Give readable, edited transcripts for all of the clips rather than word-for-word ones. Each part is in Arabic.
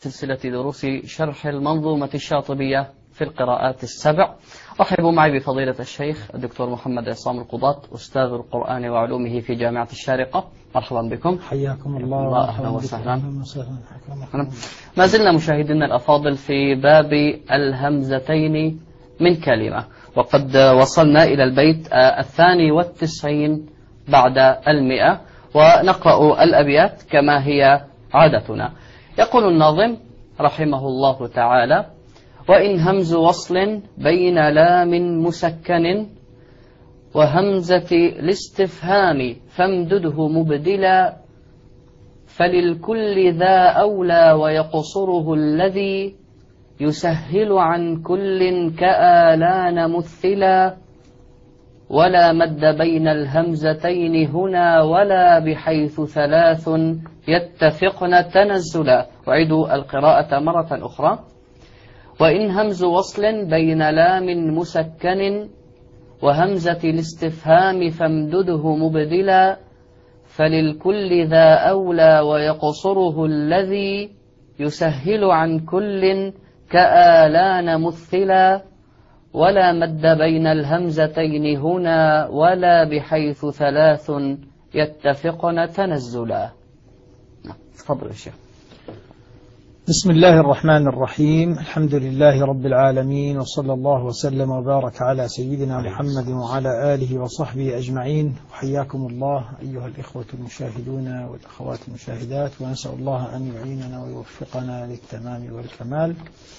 سلسلة دروس شرح المنظومة الشاطبية في القراءات السبع. أرحب معي بفضيلة الشيخ الدكتور محمد عصام القضاط، أستاذ القرآن وعلومه في جامعة الشارقة. مرحبا بكم. حياكم الله. أهلا وسهلا. ما زلنا مشاهدينا الأفاضل في باب الهمزتين من كلمة، وقد وصلنا إلى البيت 92 بعد 100، ونقرأ الأبيات كما هي عادتنا. يقول الناظم رحمه الله تعالى: وإن همز وصل بين لام مسكن وهمزة الاستفهام فامدده مبدلا، فللكل ذا أولى ويقصره الذي يسهل عن كل كآلان مثلا، ولا مد بين الهمزتين هنا ولا بحيث ثلاث يتفقن تنزلا. أعيد القراءة مرة أخرى: وإن همز وصل بين لام مسكن وهمزة الاستفهام فامدده مبدلا، فللكل ذا أولى ويقصره الذي يسهل عن كل كآلان مثلا، ولا مد بين الهمزتين هنا ولا بحيث ثلاث يتفقن تنزلا. تفضل يا شيخ. بسم الله الرحمن الرحيم، الحمد لله رب العالمين، وصلى الله وسلم وبارك على سيدنا محمد وعلى آله وصحبه أجمعين. وحياكم الله أيها الإخوة المشاهدون والأخوات المشاهدات، ونسأل الله أن يعيننا ويوفقنا للتمام والكمال.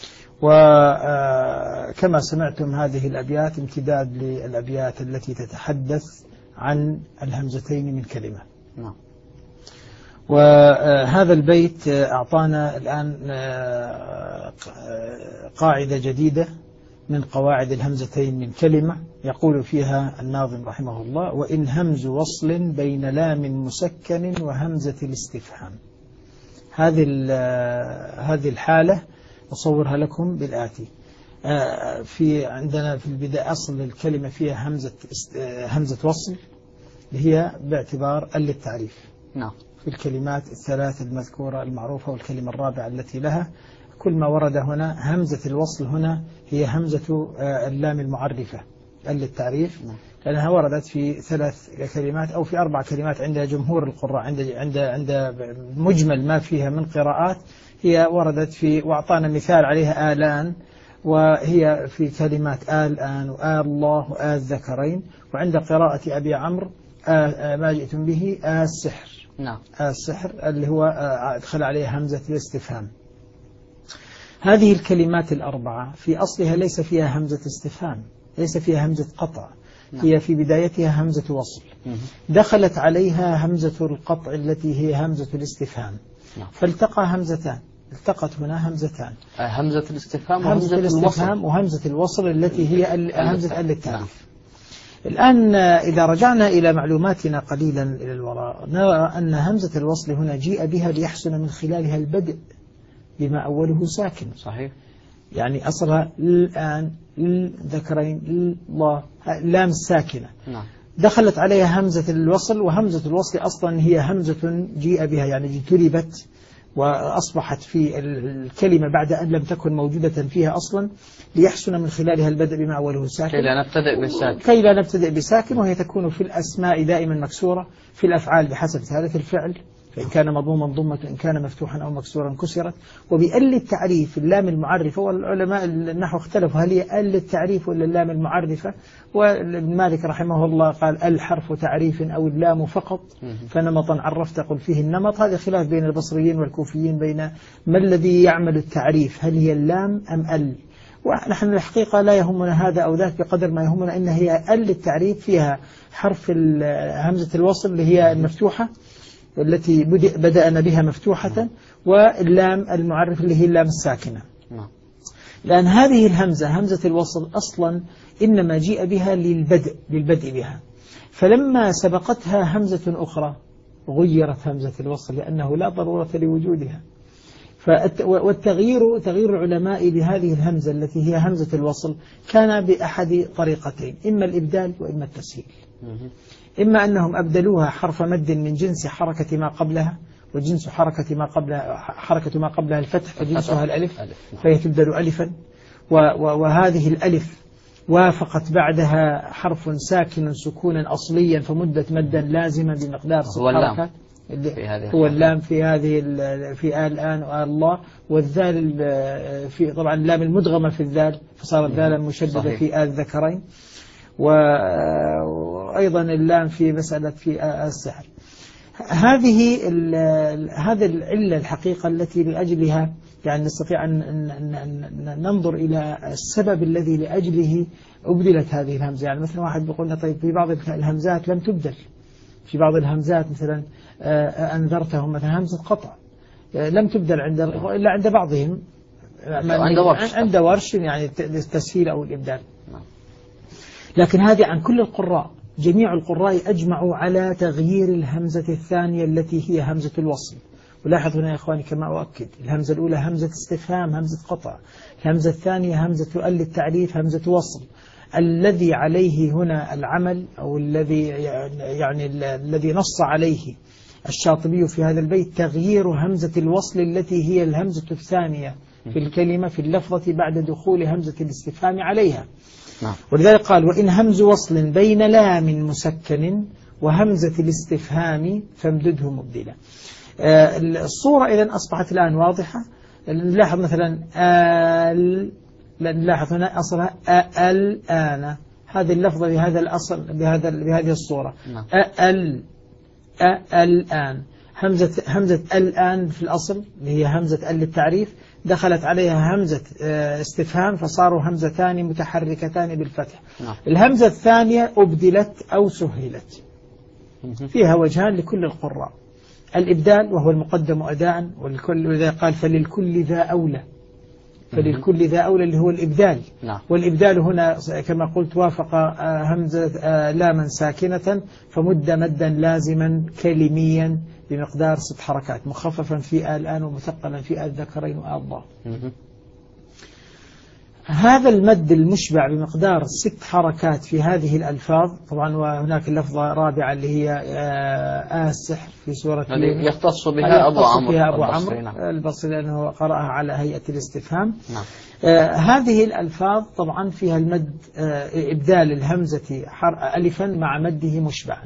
وكما سمعتم هذه الأبيات امتداد للأبيات التي تتحدث عن الهمزتين من كلمة. وهذا البيت أعطانا الآن قاعدة جديدة من قواعد الهمزتين من كلمة، يقول فيها الناظم رحمه الله: وإن همز وصل بين لام مسكن وهمزة الاستفهام. هذه الحالة أصورها لكم بالآتي. عندنا في البداية أصل الكلمة فيها همزة وصل، اللي هي باعتبار للتعريف. نعم. في الكلمات الثلاث المذكورة المعروفة والكلمة الرابعة التي لها، كل ما ورد هنا همزة الوصل هنا هي همزة اللام المعرفة للتعريف، لأنها وردت في 3 كلمات أو في 4 كلمات عند جمهور القراء. عند مجمل ما فيها من قراءات هي وردت في، وأعطانا مثال عليها آلان، وهي في كلمات آن وآل الله وآل ذكرين. وعند قراءة أبي عمرو ما جئتم به السحر. نعم. السحر اللي هو أدخل عليه همزة الاستفهام. هذه الكلمات ال4 في أصلها ليس فيها همزة استفهام، ليس فيها همزة قطع. نعم. هي في بدايتها همزة وصل. دخلت عليها همزة القطع التي هي همزة الاستفهام. نعم. فالتقى همزتان، التقت هنا همزتان، همزة الاستفهام وهمزة الوصل التي هي همزة للتعريف. الآن إذا رجعنا إلى معلوماتنا قليلا إلى الوراء، نرى أن همزة الوصل هنا جيء بها ليحسن من خلالها البدء بما أوله ساكن. صحيح. يعني أصلها الآن، الذكرين، الله، لام الساكنة. نعم. دخلت عليها همزة الوصل، وهمزة الوصل أصلا هي همزة جيء بها، يعني اجتلبت وأصبحت في الكلمة بعد أن لم تكن موجودة فيها أصلا، ليحسن من خلالها البدء بما أوله ساكن، كي لا نبتدئ بساكن. وهي تكون في الأسماء دائما مكسورة، في الأفعال بحسب ثالث الفعل، فإن كان مضموما ضمت، إن كان مفتوحا أو مكسورا كسرت. وبأل التعريف اللام المعرفة، والعلماء النحو اختلفوا هل هي أل التعريف ولا اللام المعرفة. وابن مالك رحمه الله قال الحرف تعريف أو اللام فقط، فنمطا عرفت قل فيه النمط. هذا خلاف بين البصريين والكوفيين بين ما الذي يعمل التعريف، هل هي اللام أم أل. ونحن الحقيقة لا يهمنا هذا أو ذاك بقدر ما يهمنا إن هي أل التعريف، فيها حرف همزة الوصل اللي هي المفتوحة التي بدأنا بها مفتوحة، واللام المعرف اللي هي اللام الساكنة. لأن هذه الهمزة همزة الوصل أصلا إنما جيء بها للبدء بها، فلما سبقتها همزة أخرى غيرت همزة الوصل لأنه لا ضرورة لوجودها. والتغيير تغيير العلماء لهذه الهمزة التي هي همزة الوصل كان بأحد طريقتين: إما الإبدال وإما التسهيل. إما أنهم أبدلوها حرف مد من جنس حركة ما قبلها، وجنس حركة ما قبلها الفتح فجنسها الألف، فهي تبدل ألفا. وهذه الألف وافقت بعدها حرف ساكن سكونا أصليا فمدت مدا لازما بمقدار 6 حركات. هو اللام في الآن والله، والذال في طبعا اللام المدغمة في الذال فصارت ذالا مشددة في الذكرين، وأيضا اللام في مسألة في السحر. هذه العلة الحقيقة التي لأجلها يعني نستطيع أن ننظر إلى السبب الذي لأجله أبدلت هذه الهمزة. يعني مثلا واحد بيقولنا طيب في بعض الهمزات لم تبدل، في بعض الهمزات مثلا أنذرتهم مثلا همزة قطع لم تبدل إلا عند بعضهم، عند ورش يعني التسهيل أو الإبدال. لكن هذه عن كل القراء، جميع القراء أجمعوا على تغيير الهمزة الثانية التي هي همزة الوصل. ولاحظ هنا يا إخواني كما أؤكد، الهمزة الأولى همزة استفهام همزة قطع، الهمزة الثانية همزة التعريف همزة وصل. الذي عليه هنا العمل أو الذي نص عليه الشاطبي في هذا البيت تغيير همزة الوصل التي هي الهمزة الثانية في الكلمة في اللفظة بعد دخول همزة الاستفهام عليها. ولذلك قال وإن همز وصل بين لام مسكن وهمزة الاستفهام فامدده مبدلا. الصورة إذن أصبحت الآن واضحة. نلاحظ مثلا نلاحظ هنا أصلها الآن، هذه اللفظة بهذا الأصل بهذه الصورة الآن. همزة الآن في الأصل اللي هي همزة للتعريف دخلت عليها همزة استفهام فصاروا همزتان متحركتان بالفتح. الهمزة الثانية أبدلت أو سهلت، فيها وجهان لكل القراء. الإبدال وهو المقدم أداء، ولذا قال فللكل ذا أولى، فللكل ذا أولى اللي هو الإبدال. والإبدال هنا كما قلت وافق همزة لاما ساكنة فمد مدا لازما كلميا بمقدار 6 حركات، مخففا في الآن ومثقلا في الذكرين والله. هذا المد المشبع بمقدار 6 حركات في هذه الألفاظ طبعا. وهناك اللفظة رابعة اللي هي السحر في سورة يختص بها أبو عمرو البصري لأنه قرأها على هيئة الاستفهام. هذه الألفاظ طبعا فيها المد إبدال الهمزة ألفا مع مده مشبعا.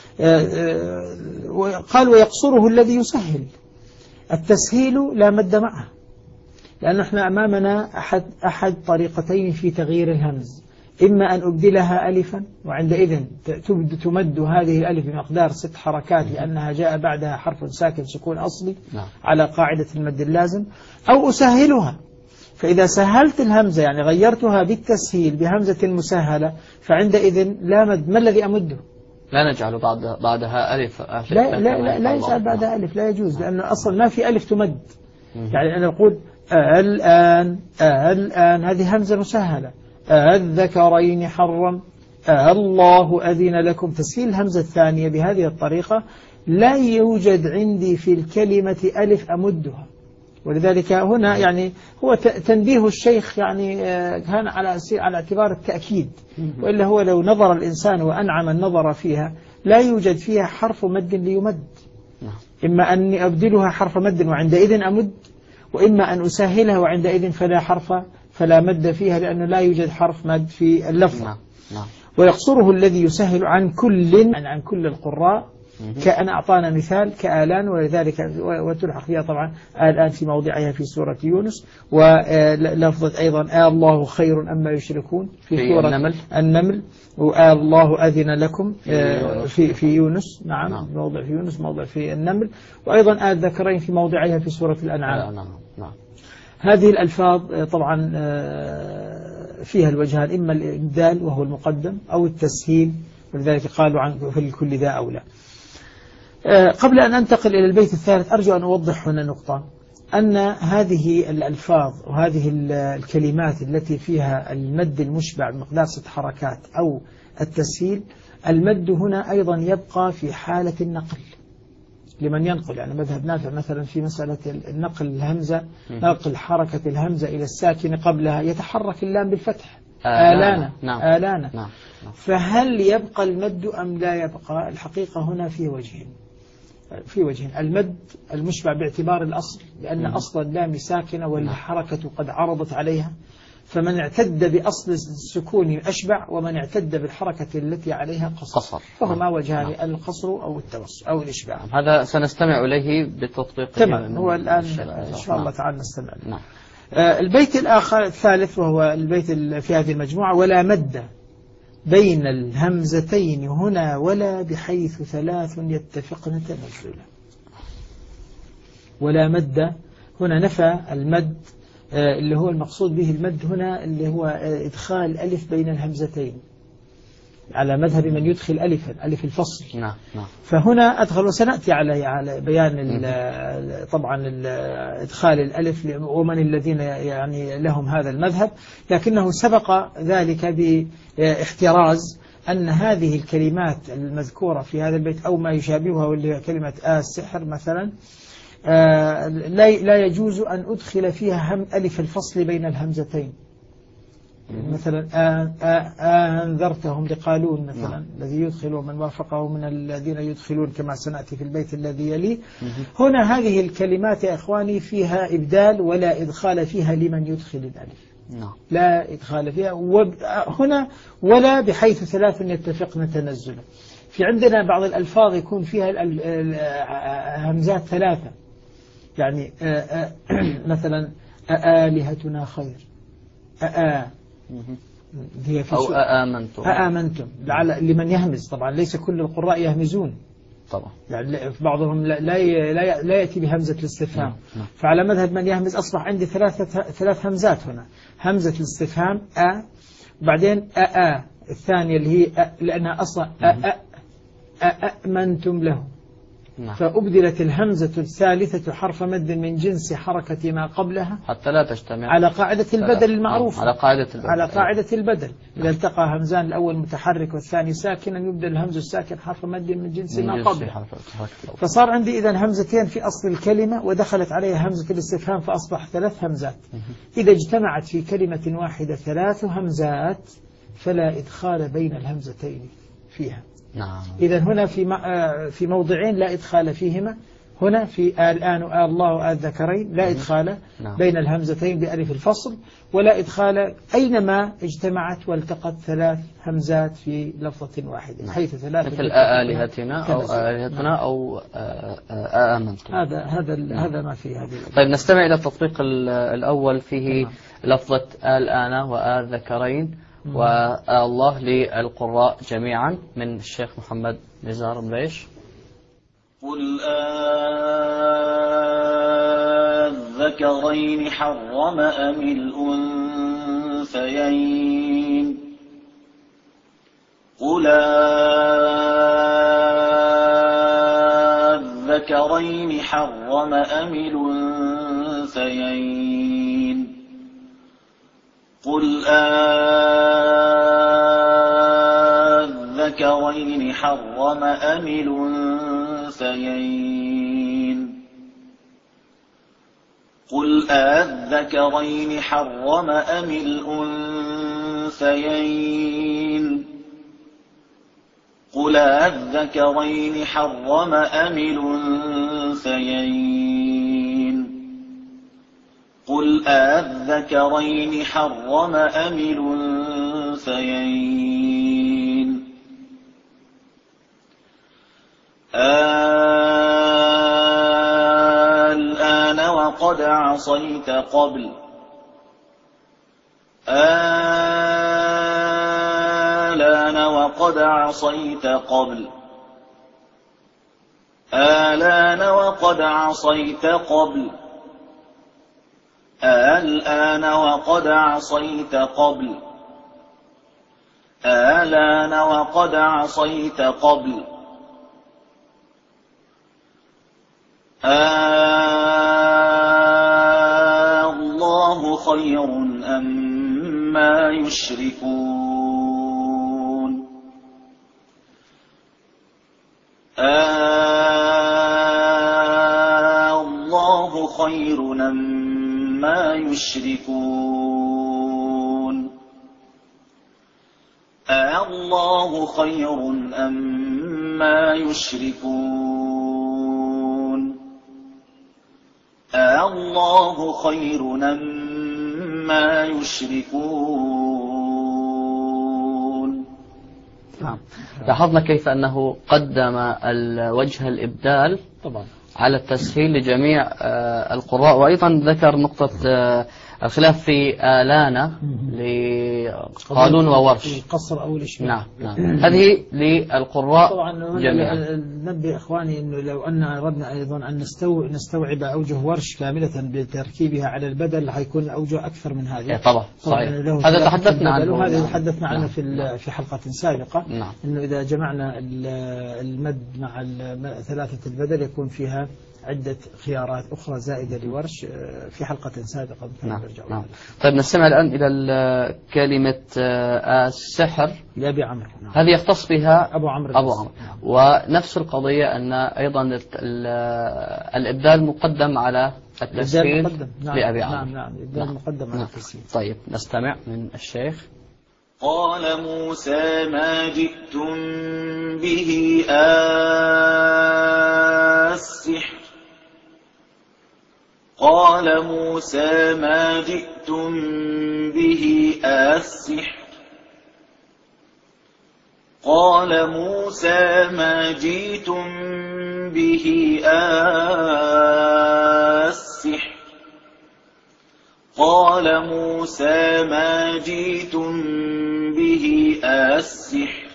قال ويقصره الذي يسهل. التسهيل لا مد معه، لأن احنا أمامنا أحد طريقتين في تغيير الهمز، إما أن أبدلها ألفا وعندئذ تمد هذه الألف بمقدار 6 حركات لأنها جاء بعدها حرف ساكن سكون أصلي على قاعدة المد اللازم، أو أسهلها. فإذا سهلت الهمزة يعني غيرتها بالتسهيل بهمزة مسهلة فعندئذ لا مد. ما الذي أمده؟ لا نجعل بعدها ألف. لا يجعل بعدها ألف، لا يجوز، لأنه أصلا ما في ألف تمد. يعني أنا أقول الآن هذه همزة مسهلة، الذكرين حرم، الله أذن لكم. تسهيل الهمزة الثانية بهذه الطريقة لا يوجد عندي في الكلمة ألف أمدها. ولذلك هنا يعني هو تنبيه الشيخ يعني كان على اعتبار التأكيد، وإلا هو لو نظر الإنسان وأنعم النظر فيها لا يوجد فيها حرف مد ليمد. إما أن أبدلها حرف مد وعندئذ أمد، وإما أن أسهلها وعندئذ فلا مد فيها لأنه لا يوجد حرف مد في اللفظ. ويقصره الذي يسهل عن كل القراء. كأن أعطانا مثال كآلان، ولذلك وتلحق فيها طبعا الآن في موضعها في سورة يونس، ولفظة أيضا الله خير أما يشركون في سورة النمل، والله أذن لكم في يونس. نعم موضع في يونس، موضع في النمل، وأيضا الذكرين في موضعها في سورة الأنعام. هذه الألفاظ طبعا فيها الوجهان، إما الإبدال وهو المقدم أو التسهيل، ولذلك قالوا عن فللكل ذا أولى. قبل أن أنتقل إلى البيت الثالث أرجو أن أوضح هنا نقطة، أن هذه الألفاظ وهذه الكلمات التي فيها المد المشبع بمقدار 6 حركات أو التسهيل، المد هنا أيضا يبقى في حالة النقل لمن ينقل. يعني مذهب نافع مثلا في مسألة النقل الهمزة، نقل حركة الهمزة إلى الساكن قبلها يتحرك اللام بالفتح آلانا. فهل يبقى المد أم لا يبقى؟ الحقيقة هنا في وجهين. في وجهين: المد المشبع باعتبار الأصل، لأن أصلا اللام ساكنة والحركة قد عرضت عليها، فمن اعتد بأصل السكون أشبع، ومن اعتد بالحركة التي عليها قصر، فهما وجهان: القصر أو التوسع أو الإشباع. هذا سنستمع إليه بالتطبيق. تمام، هو الآن إن شاء الله تعالى نستمع له. البيت الآخر الثالث وهو البيت في هذه المجموعة: ولا مد بين الهمزتين هنا ولا بحيث ثلاث يتفقن تنزلا. ولا مد هنا نفى المد، اللي هو المقصود به المد هنا اللي هو إدخال ألف بين الهمزتين، على مذهب من يدخل ألف الفصل. فهنا أدخل، وسنأتي على بيان طبعا إدخال الألف ومن الذين يعني لهم هذا المذهب، لكنه سبق ذلك باحتراز أن هذه الكلمات المذكورة في هذا البيت أو ما يشابهها، واللي هي كلمة السحر مثلا، لا يجوز أن أدخل فيها ألف الفصل بين الهمزتين. مثلا أنذرتهم لقالون مثلا الذي يدخل ومن وافقه من الذين يدخلون، كما سنأتي في البيت الذي يليه. هنا هذه الكلمات يا إخواني فيها إبدال، ولا إدخال فيها لمن يدخل الألف، لا إدخال فيها. هنا ولا بحيث ثلاث يتفقن تنزلا. في عندنا بعض الألفاظ يكون فيها همزات ثلاثة، يعني مثلا آلهتنا خير، هي في أو أآمنتم لمن يهمز. طبعا ليس كل القراء يهمزون طبعا، يعني بعضهم لا يأتي بهمزة الاستفهام. فعلى مذهب من يهمز أصبح عندي ثلاث همزات هنا: همزة الاستفهام وبعدين الثانية اللي هي لأنها أصلا أأمنتم له، فأبدلت الهمزة الثالثة حرف مد من جنس حركة ما قبلها حتى لا تجتمع على قاعدة البدل المعروفة. على قاعدة البدل. إذا التقى همزان الأول متحرك والثاني ساكنا يبدل الهمز الساكن حرف مد من جنس ما قبلها. فصار عندي إذن همزتين في أصل الكلمة، ودخلت عليها همزة الاستفهام، فأصبح ثلاث همزات. إذا اجتمعت في كلمة واحدة ثلاث همزات فلا إدخال بين الهمزتين فيها. إذن هنا في موضعين لا إدخال فيهما: هنا في الآن الله الذكرين لا إدخال بين الهمزتين بألف الفصل، ولا إدخال أينما اجتمعت والتقت ثلاث همزات في لفظة واحدة، حيث ثلاث مثل آلهتنا أو آلهتنا أو آمنتم. هذا ما في هذه. طيب نستمع إلى التطبيق الأول، فيه لفظة الآن والذكرين والله للقراء جميعا من الشيخ محمد نزار مليش. قل الذكرين حرم أم الأنثيين قل الذكرين حرم أم الأنثيين قل الذكرين حرم أم الأنثيين قل الذكرين حرم أم الأنثيين قل الذكرين حرم أم الأنثيين قل الذكرين حرم أم الأنثيين الآن وقد عصيت قبل الآن وقد عصيت قبل الآن وقد عصيت قبل الآن وقد عصيت قبل الآن وقد عصيت قبل الله خير أما يشركون الله خير أما يشركون الله خير أما يشركون الله خير أما يشركون. نعم. لاحظنا كيف أنه قدم الوجه الإبدال طبعا على التسهيل لجميع القراء، وأيضا ذكر نقطة الخلاف في آلانة لقالون وورش، القصر أو الإشباع. نعم نعم. هذه للقراء طبعا جميعا. نبه إخواني أنه لو أن أردنا أيضا أن نستوعب أوجه ورش كاملة بتركيبها على البدل حيكون أوجه أكثر من هذه. طبعا صحيح، هذا تحدثنا عنه، وهذا تحدثنا عنه في حلقة سابقة. نعم. أنه إذا جمعنا المد مع ثلاثة البدل يكون فيها عدة خيارات أخرى زائدة لورش في حلقة سابقة. نعم. نعم. طيب نستمع الآن إلى كلمة السحر لأبي عمرو. نعم. هذه يختص بها أبو عمرو. نعم. ونفس القضية أن أيضا الإبدال مقدم على التسهيل لأبي عمرو. نعم نعم الإبدال مقدم على التسهيل. طيب نستمع من الشيخ. قال موسى ما جئتم به السحر. قال موسى ما جئتم به السحر. قال موسى ما جئتم به السحر. قال موسى ما جئتم به السحر.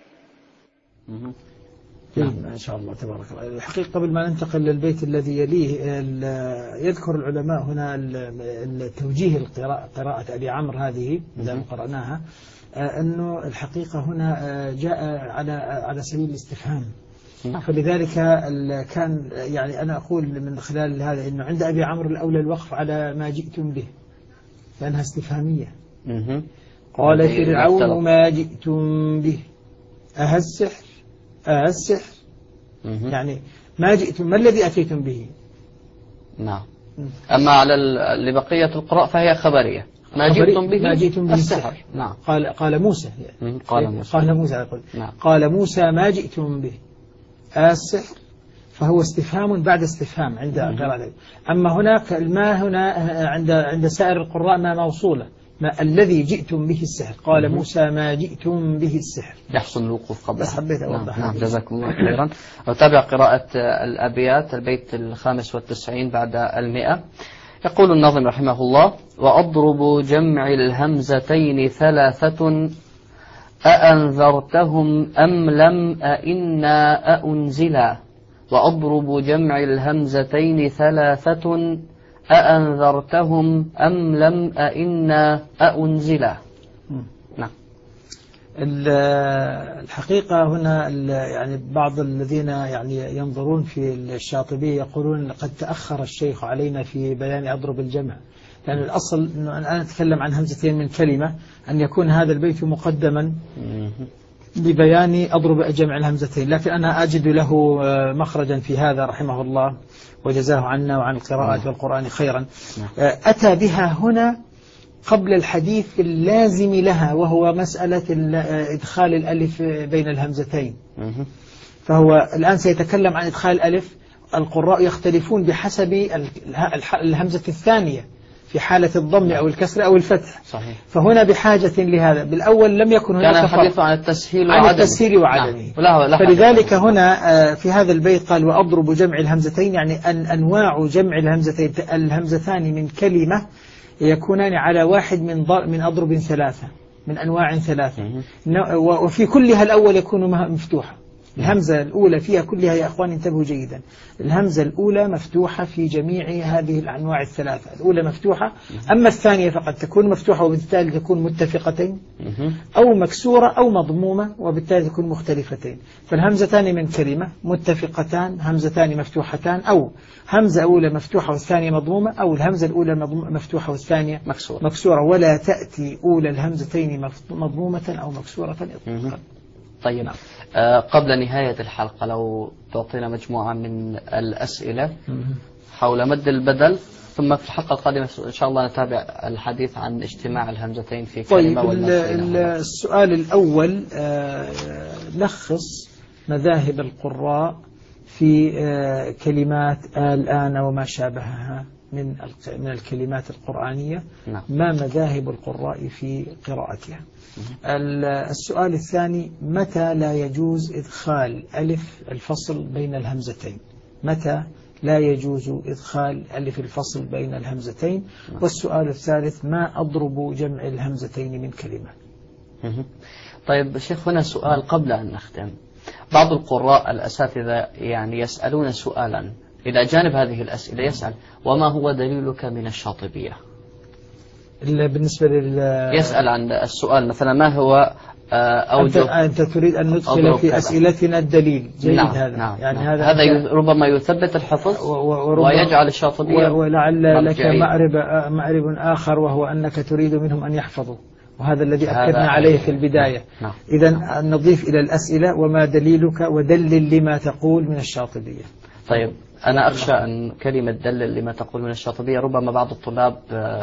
ما شاء الله تبارك الله. الحقيقة قبل ما ننتقل للبيت الذي يليه يذكر العلماء هنا توجيه قراءة أبي عمرو هذه إذا قرأناها أنه الحقيقة هنا جاء على سبيل الاستفهام. فلذلك كان يعني أنا أقول من خلال هذا أنه عند أبي عمرو الأولى الوقف على ما جئتم به لأنها استفهامية. قال فرعون ما جئتم به السحر. السحر يعني ما جئتم، ما الذي أتيتم به. نعم. أما على لبقية القراء فهي خبرية، ما جئتم به السحر. نعم. قال موسى. قال موسى. نعم. قال موسى ما جئتم به السحر، فهو استفهام بعد استفهام عند قراءة. أما هناك ما هنا عند سائر القراء ما موصولة، ما الذي جئتم به السحر. قال موسى ما جئتم به السحر. يحصل الوقوف قبل. بس حبيت أوضح. نعم. جزاكم الله خيرا. وتابع قراءة الأبيات، البيت 95 بعد 100. يقول الناظم رحمه الله: وأضرب جمع الهمزتين ثلاثة أأنذرتهم أم لم أئنا أأنزلا. وأضرب جمع الهمزتين ثلاثة أأنذرتهم أم لم أئنا أأنزلا. نعم. الحقيقة هنا يعني بعض الذين يعني ينظرون في الشاطبية يقولون قد تأخر الشيخ علينا في بيان أضرب الجمع، لأن يعني الأصل أنه أنا أتكلم عن همزتين من كلمة أن يكون هذا البيت مقدما لبيان أضرب جمع الهمزتين، لكن أنا أجد له مخرجا في هذا رحمه الله وجزاه عنا وعن القراءات والقرآن خيرا. أتى بها هنا قبل الحديث اللازم لها، وهو مسألة إدخال الألف بين الهمزتين. فهو الآن سيتكلم عن إدخال الألف. القراء يختلفون بحسب الهمزة الثانية في حالة الضم أو الكسر أو الفتح. صحيح. فهنا بحاجة لهذا. بالأول لم يكن هناك كان الحديث عن التسهيل وعدمه. نعم. فلذلك هنا في هذا البيت قال وأضرب جمع الهمزتين، يعني أنواع جمع الهمزتين، الهمزتان من كلمة يكونان على واحد من أضرب ثلاثة، من أنواع ثلاثة. وفي كلها الأول يكون مفتوحة. الهمزة الأولى فيها كلها يا أخوان انتبهوا جيدا، الهمزة الأولى مفتوحة في جميع هذه الأنواع الثلاثة. الأولى مفتوحة، أما الثانية فقد تكون مفتوحة وبالتالي تكون متفقتين، أو مكسورة أو مضمومة وبالتالي تكون مختلفتين. فالهمزتان من كلمة متفقتان، همزتان مفتوحتان، أو همزة أولى مفتوحة والثانية مضمومة، أو الهمزة الأولى مفتوحة والثانية مكسورة، ولا تأتي أولى الهمزتين مضمومة أو مكسورة إطلاقا. طيب. قبل نهاية الحلقة لو تعطينا مجموعة من الأسئلة حول مد البدل، ثم في الحلقة القادمة إن شاء الله نتابع الحديث عن اجتماع الهمزتين في كلمة. طيب. السؤال الأول لخص مذاهب القراء في كلمات الآن وما شابهها من الكلمات القرآنية، ما مذاهب القراء في قراءتها. السؤال الثاني: متى لا يجوز إدخال ألف الفصل بين الهمزتين؟ متى لا يجوز إدخال ألف الفصل بين الهمزتين؟ والسؤال الثالث: ما أضرب جمع الهمزتين من كلمة؟ طيب شيخ، هنا سؤال قبل أن نختم. بعض القراء الأساتذة يعني يسألون سؤالا، إلى جانب هذه الأسئلة يسأل: وما هو دليلك من الشاطبية؟ بالنسبة يسأل عن السؤال مثلا: ما هو أوجه؟ أنت تريد أن ندخل في أسئلتنا الدليل. جيد. نعم. هذا نعم. يعني نعم. هذا ربما يثبت الحفظ ويجعل الشاطبية ولعل لك مأرب آخر، وهو أنك تريد منهم أن يحفظوا، وهذا الذي أكدنا عليه في البداية. نعم. إذن نضيف إلى الأسئلة: وما دليلك ودلل لما تقول من الشاطبية. طيب، أنا أخشى أن كلمة دلل لما تقول من الشاطبية ربما بعض الطلاب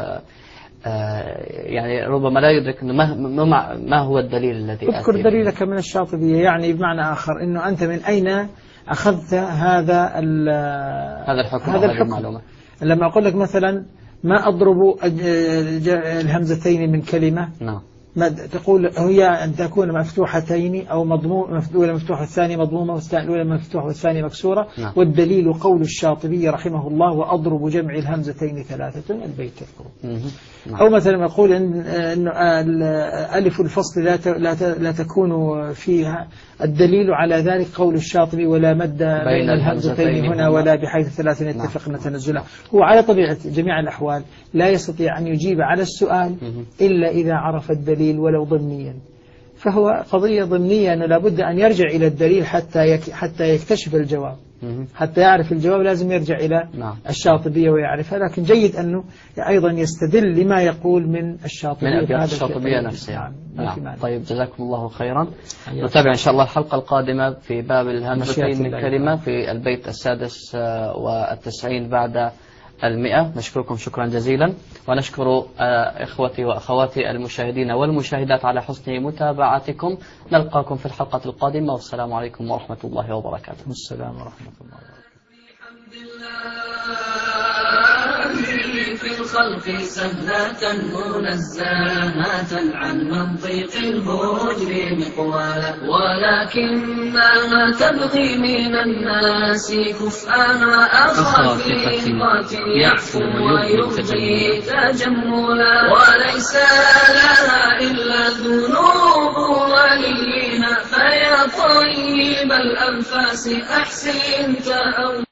يعني ربما لا يدرك ما هو الدليل الذي اذكر دليلك من الشاطبية، يعني بمعنى آخر أنه أنت من أين أخذت هذا الحكم، هذا المعلومة. لما أقول لك مثلا: ما أضرب الهمزتين من كلمة، نعم، ما تقول هي أن تكون مفتوحتين أو الأولى مفتوحة والثانية مضمومة، الأولى مفتوحة والثانية مكسورة. نعم. والدليل قول الشاطبي رحمه الله: وأضرب جمع الهمزتين ثلاثة، البيت تذكره. نعم. أو مثلا يقول إن ألف الفصل لا تكون فيها، الدليل على ذلك قول الشاطبي: ولا مد بين الهمزتين هنا ولا بحيث ثلاث يتفقن تنزلا. هو على طبيعة جميع الأحوال لا يستطيع أن يجيب على السؤال إلا إذا عرف الدليل ولو ضمنيا، فهو قضية ضمنية أنه لابد أن يرجع إلى الدليل حتى يكتشف الجواب. حتى يعرف الجواب لازم يرجع إلى الشاطبية ويعرفها، لكن جيد أنه أيضا يستدل لما يقول من الشاطبية، من أبيات الشاطبية نفسها. طيب، جزاكم الله خيرا. نتابع إن شاء الله الحلقة القادمة في باب الهمزتين من كلمة في البيت 96 بعد 100. نشكركم شكرا جزيلا، ونشكر إخوتي وأخواتي المشاهدين والمشاهدات على حسن متابعتكم. نلقاكم في الحلقة القادمة، والسلام عليكم ورحمة الله وبركاته. السلام ورحمة الله وبركاته. في الخلق سهلة منزهة عن منطق الهجر مقوالا، ولكنها تبغي من الناس كفءا أخافقة يعفو ويبغي تجملا، وليس لها إلا ذنوب وليها، فيا طيب الأنفاس أحسن تأولا.